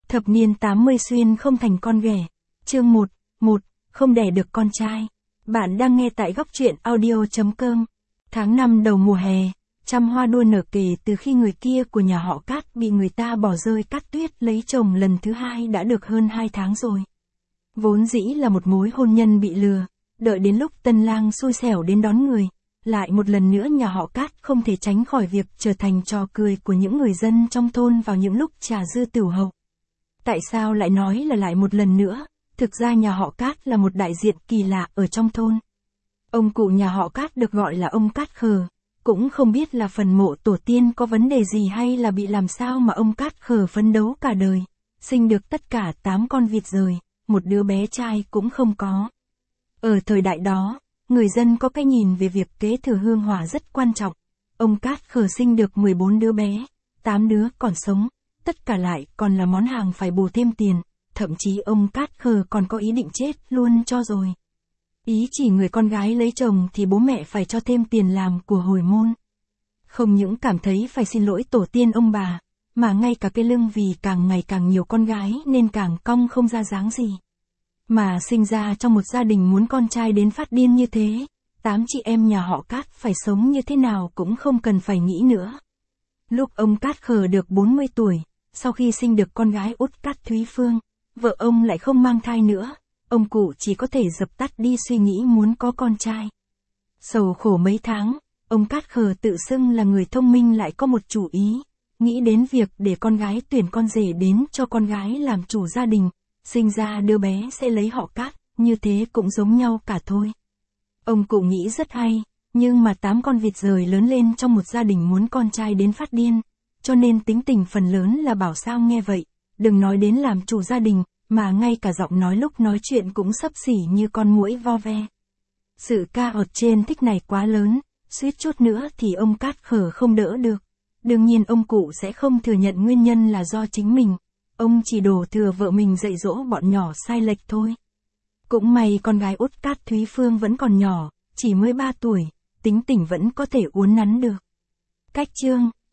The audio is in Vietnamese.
Thập niên 80 xuyên không thành con ghẻ. Chương 1, không đẻ được con trai. Bạn đang nghe tại góc truyện audio.com. Tháng 5 đầu mùa hè, trăm hoa đua nở kể từ khi người kia của nhà họ Cát bị người ta bỏ rơi Cát Tuyết lấy chồng lần thứ hai đã được hơn 2 tháng rồi. Vốn dĩ là một mối hôn nhân bị lừa, đợi đến lúc tân lang xui xẻo đến đón người, lại một lần nữa nhà họ Cát không thể tránh khỏi việc trở thành trò cười của những người dân trong thôn vào những lúc trà dư tửu hậu. Tại sao lại nói là lại một lần nữa? Thực ra nhà họ Cát là một đại diện kỳ lạ ở trong thôn. Ông cụ nhà họ Cát được gọi là ông Cát Khờ, cũng không biết là phần mộ tổ tiên có vấn đề gì hay là bị làm sao mà ông Cát Khờ phấn đấu cả đời, sinh được tất cả 8 con vịt rời, một đứa bé trai cũng không có. Ở thời đại đó, người dân có cái nhìn về việc kế thừa hương hỏa rất quan trọng. Ông Cát Khờ sinh được 14 đứa bé, 8 đứa còn sống, tất cả lại còn là món hàng phải bù thêm tiền, thậm chí ông Cát Khờ còn có ý định chết luôn cho rồi. Ý chỉ người con gái lấy chồng thì bố mẹ phải cho thêm tiền làm của hồi môn. Không những cảm thấy phải xin lỗi tổ tiên ông bà, mà ngay cả cái lưng vì càng ngày càng nhiều con gái nên càng cong không ra dáng gì. Mà sinh ra trong một gia đình muốn con trai đến phát điên như thế, 8 chị em nhà họ Cát phải sống như thế nào cũng không cần phải nghĩ nữa. Lúc ông Cát Khờ được 40 tuổi, sau khi sinh được con gái út Cát Thúy Phương, vợ ông lại không mang thai nữa, ông cụ chỉ có thể dập tắt đi suy nghĩ muốn có con trai. Sầu khổ mấy tháng, ông Cát Khờ tự xưng là người thông minh lại có một chủ ý, nghĩ đến việc để con gái tuyển con rể đến cho con gái làm chủ gia đình, sinh ra đứa bé sẽ lấy họ Cát, như thế cũng giống nhau cả thôi. Ông cụ nghĩ rất hay, nhưng mà 8 con vịt rời lớn lên trong một gia đình muốn con trai đến phát điên, cho nên tính tình phần lớn là bảo sao nghe vậy, đừng nói đến làm chủ gia đình, mà ngay cả giọng nói lúc nói chuyện cũng xấp xỉ như con muỗi vo ve. Sự ca ọt trên thích này quá lớn, suýt chút nữa thì ông Cát Khờ không đỡ được. Đương nhiên ông cụ sẽ không thừa nhận nguyên nhân là do chính mình, ông chỉ đổ thừa vợ mình dạy dỗ bọn nhỏ sai lệch thôi. Cũng may con gái út Cát Thúy Phương vẫn còn nhỏ, chỉ mới 3 tuổi, tính tình vẫn có thể uốn nắn được. Cách chương